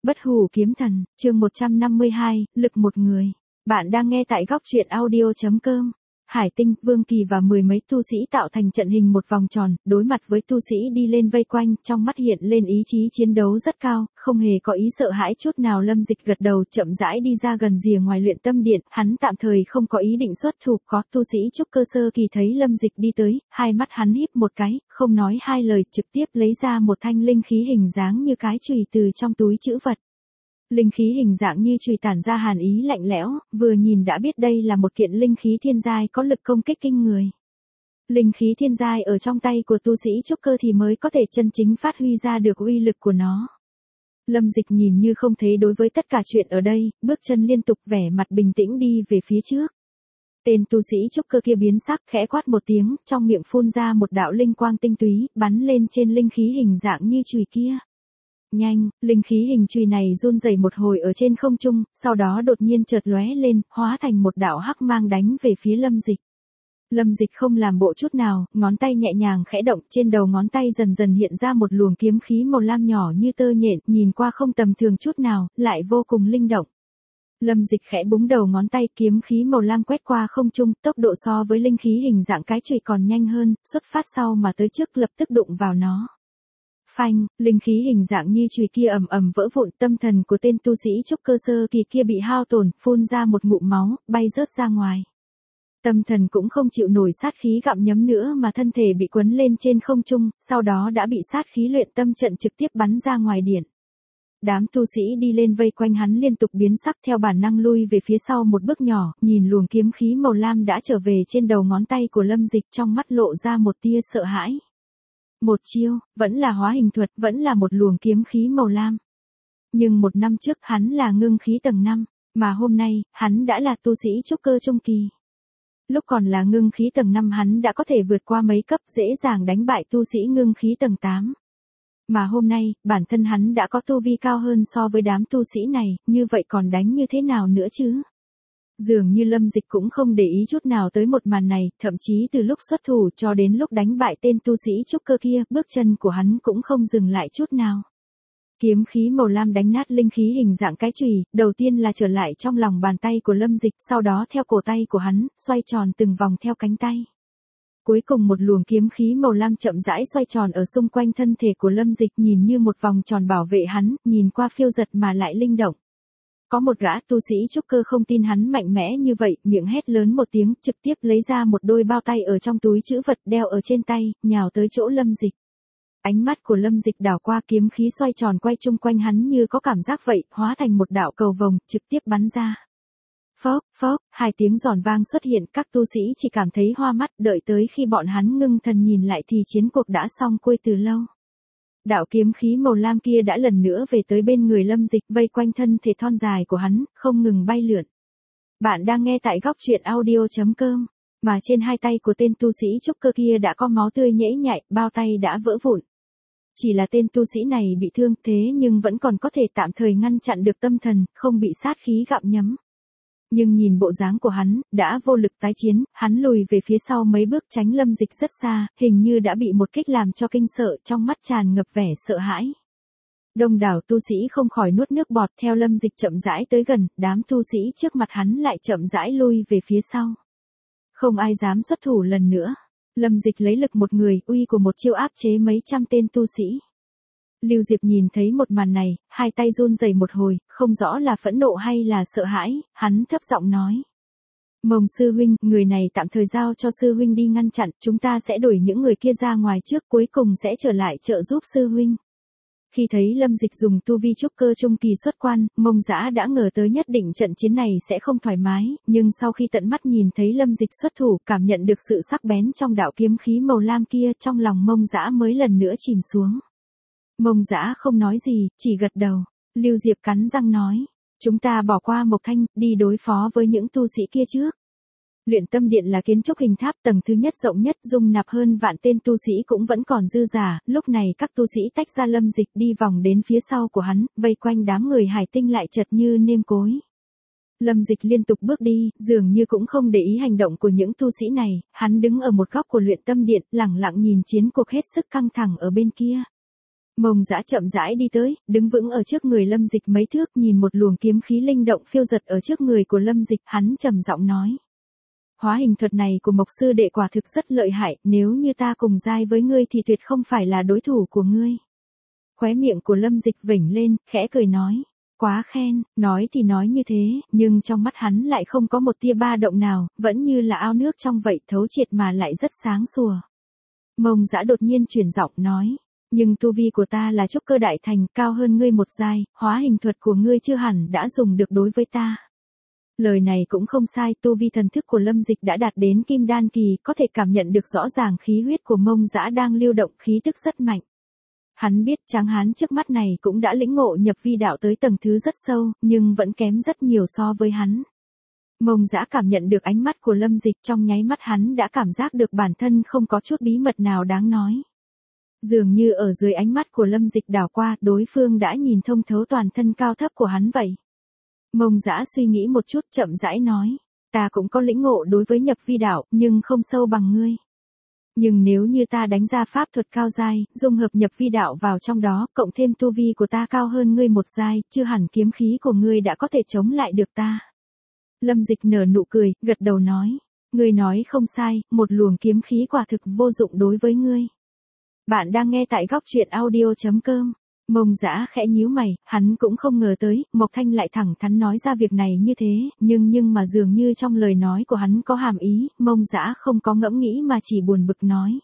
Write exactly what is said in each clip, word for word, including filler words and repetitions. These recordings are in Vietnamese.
Bất hủ kiếm thần, chương một trăm năm mươi hai, lực một người. Bạn đang nghe tại góc truyện audio chấm com. Hải Tinh, Vương Kỳ và mười mấy tu sĩ tạo thành trận hình một vòng tròn, đối mặt với tu sĩ đi lên vây quanh, trong mắt hiện lên ý chí chiến đấu rất cao, không hề có ý sợ hãi chút nào. Lâm Dịch gật đầu, chậm rãi đi ra gần rìa ngoài luyện tâm điện, hắn tạm thời không có ý định xuất thủ. Có tu sĩ trúc cơ sơ kỳ thấy Lâm Dịch đi tới, hai mắt hắn híp một cái, không nói hai lời, trực tiếp lấy ra một thanh linh khí hình dáng như cái chùy từ trong túi trữ vật. Linh khí hình dạng như chùy tản ra hàn ý lạnh lẽo, vừa nhìn đã biết đây là một kiện linh khí thiên giai có lực công kích kinh người. Linh khí thiên giai ở trong tay của tu sĩ trúc cơ thì mới có thể chân chính phát huy ra được uy lực của nó. Lâm Dịch nhìn như không thấy đối với tất cả chuyện ở đây, bước chân liên tục, vẻ mặt bình tĩnh đi về phía trước. Tên tu sĩ trúc cơ kia biến sắc, khẽ quát một tiếng, trong miệng phun ra một đạo linh quang tinh túy, bắn lên trên linh khí hình dạng như chùy kia. Nhanh, linh khí hình chùy này run rẩy một hồi ở trên không trung, sau đó đột nhiên chợt lóe lên, hóa thành một đạo hắc mang đánh về phía Lâm Dịch. Lâm Dịch không làm bộ chút nào, ngón tay nhẹ nhàng khẽ động, trên đầu ngón tay dần dần hiện ra một luồng kiếm khí màu lam nhỏ như tơ nhện, nhìn qua không tầm thường chút nào, lại vô cùng linh động. Lâm Dịch khẽ búng đầu ngón tay, kiếm khí màu lam quét qua không trung, tốc độ so với linh khí hình dạng cái chùy còn nhanh hơn, xuất phát sau mà tới trước, lập tức đụng vào nó. Phanh, linh khí hình dạng như chùy kia ầm ầm vỡ vụn, tâm thần của tên tu sĩ trúc cơ sơ kỳ kia bị hao tổn, phun ra một ngụm máu, bay rớt ra ngoài. Tâm thần cũng không chịu nổi sát khí gặm nhấm nữa mà thân thể bị quấn lên trên không trung, sau đó đã bị sát khí luyện tâm trận trực tiếp bắn ra ngoài điện. Đám tu sĩ đi lên vây quanh hắn liên tục biến sắc, theo bản năng lui về phía sau một bước nhỏ, nhìn luồng kiếm khí màu lam đã trở về trên đầu ngón tay của Lâm Dịch, trong mắt lộ ra một tia sợ hãi. Một chiêu, vẫn là hóa hình thuật, vẫn là một luồng kiếm khí màu lam. Nhưng một năm trước hắn là ngưng khí tầng năm, mà hôm nay, hắn đã là tu sĩ trúc cơ trung kỳ. Lúc còn là ngưng khí tầng năm hắn đã có thể vượt qua mấy cấp, dễ dàng đánh bại tu sĩ ngưng khí tầng tám. Mà hôm nay, bản thân hắn đã có tu vi cao hơn so với đám tu sĩ này, như vậy còn đánh như thế nào nữa chứ? Dường như Lâm Dịch cũng không để ý chút nào tới một màn này, thậm chí từ lúc xuất thủ cho đến lúc đánh bại tên tu sĩ trúc cơ kia, bước chân của hắn cũng không dừng lại chút nào. Kiếm khí màu lam đánh nát linh khí hình dạng cái chùy, đầu tiên là trở lại trong lòng bàn tay của Lâm Dịch, sau đó theo cổ tay của hắn, xoay tròn từng vòng theo cánh tay. Cuối cùng một luồng kiếm khí màu lam chậm rãi xoay tròn ở xung quanh thân thể của Lâm Dịch, nhìn như một vòng tròn bảo vệ hắn, nhìn qua phiêu giật mà lại linh động. Có một gã tu sĩ trúc cơ không tin hắn mạnh mẽ như vậy, miệng hét lớn một tiếng, trực tiếp lấy ra một đôi bao tay ở trong túi trữ vật đeo ở trên tay, nhào tới chỗ Lâm Dịch. Ánh mắt của Lâm Dịch đảo qua, kiếm khí xoay tròn quay chung quanh hắn như có cảm giác vậy, hóa thành một đạo cầu vồng, trực tiếp bắn ra. Phốc, phốc, hai tiếng giòn vang xuất hiện, các tu sĩ chỉ cảm thấy hoa mắt, đợi tới khi bọn hắn ngưng thần nhìn lại thì chiến cuộc đã xong xuôi từ lâu. Đạo kiếm khí màu lam kia đã lần nữa về tới bên người Lâm Dịch, vây quanh thân thể thon dài của hắn, không ngừng bay lượn. Bạn đang nghe tại góc truyện audio chấm com, mà trên hai tay của tên tu sĩ trúc cơ kia đã có máu tươi nhễ nhại, bao tay đã vỡ vụn. Chỉ là tên tu sĩ này bị thương thế nhưng vẫn còn có thể tạm thời ngăn chặn được tâm thần, không bị sát khí gặm nhấm. Nhưng nhìn bộ dáng của hắn, đã vô lực tái chiến, hắn lùi về phía sau mấy bước tránh Lâm Dịch rất xa, hình như đã bị một kích làm cho kinh sợ, trong mắt tràn ngập vẻ sợ hãi. Đông đảo tu sĩ không khỏi nuốt nước bọt, theo Lâm Dịch chậm rãi tới gần, đám tu sĩ trước mặt hắn lại chậm rãi lui về phía sau. Không ai dám xuất thủ lần nữa. Lâm Dịch lấy lực một người, uy của một chiêu áp chế mấy trăm tên tu sĩ. Lưu Diệp nhìn thấy một màn này, hai tay run rẩy một hồi, không rõ là phẫn nộ hay là sợ hãi, hắn thấp giọng nói. Mông sư huynh, người này tạm thời giao cho sư huynh đi ngăn chặn, chúng ta sẽ đuổi những người kia ra ngoài trước, cuối cùng sẽ trở lại trợ giúp sư huynh. Khi thấy Lâm Dịch dùng tu vi trúc cơ trung kỳ xuất quan, Mông Dã đã ngờ tới nhất định trận chiến này sẽ không thoải mái, nhưng sau khi tận mắt nhìn thấy Lâm Dịch xuất thủ, cảm nhận được sự sắc bén trong đạo kiếm khí màu lam kia, trong lòng Mông Dã mới lần nữa chìm xuống. Mông Dã không nói gì, chỉ gật đầu. Lưu Diệp cắn răng nói, chúng ta bỏ qua Mộc Thanh, đi đối phó với những tu sĩ kia trước. Luyện tâm điện là kiến trúc hình tháp tầng thứ nhất rộng nhất, dung nạp hơn vạn tên tu sĩ cũng vẫn còn dư giả, lúc này các tu sĩ tách ra Lâm Dịch đi vòng đến phía sau của hắn, vây quanh đám người Hải Tinh lại chật như nêm cối. Lâm Dịch liên tục bước đi, dường như cũng không để ý hành động của những tu sĩ này, hắn đứng ở một góc của luyện tâm điện, lặng lặng nhìn chiến cuộc hết sức căng thẳng ở bên kia. Mông Dã chậm rãi đi tới, đứng vững ở trước người Lâm Dịch mấy thước, nhìn một luồng kiếm khí linh động phiêu dật ở trước người của Lâm Dịch, hắn trầm giọng nói. Hóa hình thuật này của Mộc sư đệ quả thực rất lợi hại, nếu như ta cùng giai với ngươi thì tuyệt không phải là đối thủ của ngươi. Khóe miệng của Lâm Dịch vểnh lên, khẽ cười nói. Quá khen, nói thì nói như thế, nhưng trong mắt hắn lại không có một tia ba động nào, vẫn như là ao nước trong vậy, thấu triệt mà lại rất sáng sủa. Mông Dã đột nhiên chuyển giọng nói. Nhưng tu vi của ta là trúc cơ đại thành, cao hơn ngươi một giai, hóa hình thuật của ngươi chưa hẳn đã dùng được đối với ta. Lời này cũng không sai, tu vi thần thức của Lâm Dịch đã đạt đến kim đan kỳ, có thể cảm nhận được rõ ràng khí huyết của Mông Dã đang lưu động, khí tức rất mạnh. Hắn biết tráng hán trước mắt này cũng đã lĩnh ngộ nhập vi đạo tới tầng thứ rất sâu, nhưng vẫn kém rất nhiều so với hắn. Mông Dã cảm nhận được ánh mắt của Lâm Dịch, trong nháy mắt hắn đã cảm giác được bản thân không có chút bí mật nào đáng nói. Dường như ở dưới ánh mắt của Lâm Dịch đảo qua, đối phương đã nhìn thông thấu toàn thân cao thấp của hắn vậy. Mông Dã suy nghĩ một chút chậm rãi nói, ta cũng có lĩnh ngộ đối với nhập vi đạo, nhưng không sâu bằng ngươi. Nhưng nếu như ta đánh ra pháp thuật cao giai, dung hợp nhập vi đạo vào trong đó, cộng thêm tu vi của ta cao hơn ngươi một giai, chưa hẳn kiếm khí của ngươi đã có thể chống lại được ta. Lâm Dịch nở nụ cười, gật đầu nói, ngươi nói không sai, một luồng kiếm khí quả thực vô dụng đối với ngươi. Bạn đang nghe tại góc truyện audio chấm com. Mông Dã khẽ nhíu mày, hắn cũng không ngờ tới, Mộc Thanh lại thẳng thắn nói ra việc này như thế, nhưng nhưng mà dường như trong lời nói của hắn có hàm ý, Mông Dã không có ngẫm nghĩ mà chỉ buồn bực nói.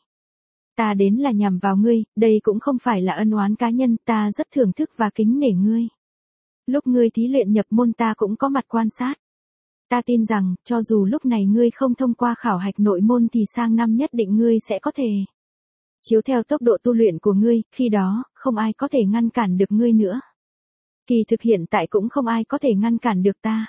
Ta đến là nhằm vào ngươi, đây cũng không phải là ân oán cá nhân, ta rất thưởng thức và kính nể ngươi. Lúc ngươi thí luyện nhập môn ta cũng có mặt quan sát. Ta tin rằng, cho dù lúc này ngươi không thông qua khảo hạch nội môn thì sang năm nhất định ngươi sẽ có thể chiếu theo tốc độ tu luyện của ngươi, khi đó, không ai có thể ngăn cản được ngươi nữa. Kỳ thực hiện tại cũng không ai có thể ngăn cản được ta.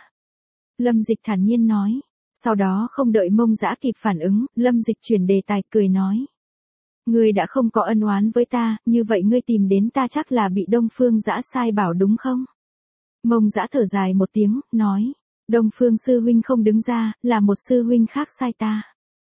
Lâm Dịch thản nhiên nói. Sau đó không đợi Mông Dã kịp phản ứng, Lâm Dịch chuyển đề tài cười nói. Ngươi đã không có ân oán với ta, như vậy ngươi tìm đến ta chắc là bị Đông Phương Dã sai bảo đúng không? Mông Dã thở dài một tiếng, nói. Đông Phương sư huynh không đứng ra, là một sư huynh khác sai ta.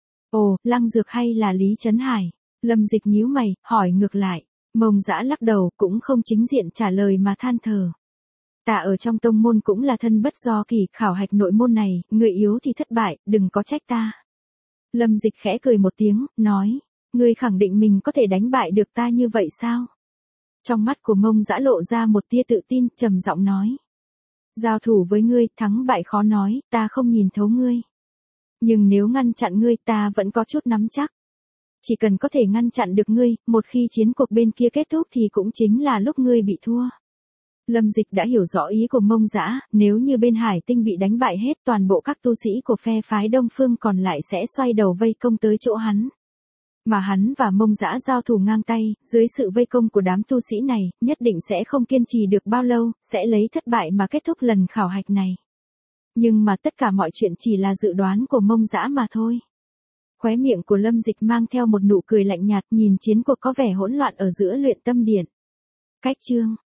Ồ, Lăng Dược hay là Lý Trấn Hải? Lâm Dịch nhíu mày, hỏi ngược lại. Mông Dã lắc đầu, cũng không chính diện trả lời mà than thở. Ta ở trong tông môn cũng là thân bất do kỳ, khảo hạch nội môn này, người yếu thì thất bại, đừng có trách ta. Lâm Dịch khẽ cười một tiếng, nói. Ngươi khẳng định mình có thể đánh bại được ta như vậy sao? Trong mắt của Mông Dã lộ ra một tia tự tin, trầm giọng nói. Giao thủ với ngươi, thắng bại khó nói, ta không nhìn thấu ngươi. Nhưng nếu ngăn chặn ngươi ta vẫn có chút nắm chắc. Chỉ cần có thể ngăn chặn được ngươi, một khi chiến cuộc bên kia kết thúc thì cũng chính là lúc ngươi bị thua. Lâm Dịch đã hiểu rõ ý của Mông Dã, nếu như bên Hải Tinh bị đánh bại hết toàn bộ các tu sĩ của phe phái Đông Phương còn lại sẽ xoay đầu vây công tới chỗ hắn. Mà hắn và Mông Dã giao thủ ngang tay, dưới sự vây công của đám tu sĩ này, nhất định sẽ không kiên trì được bao lâu, sẽ lấy thất bại mà kết thúc lần khảo hạch này. Nhưng mà tất cả mọi chuyện chỉ là dự đoán của Mông Dã mà thôi. Khóe miệng của Lâm Dịch mang theo một nụ cười lạnh nhạt, nhìn chiến cuộc có vẻ hỗn loạn ở giữa luyện tâm điện. Cách chương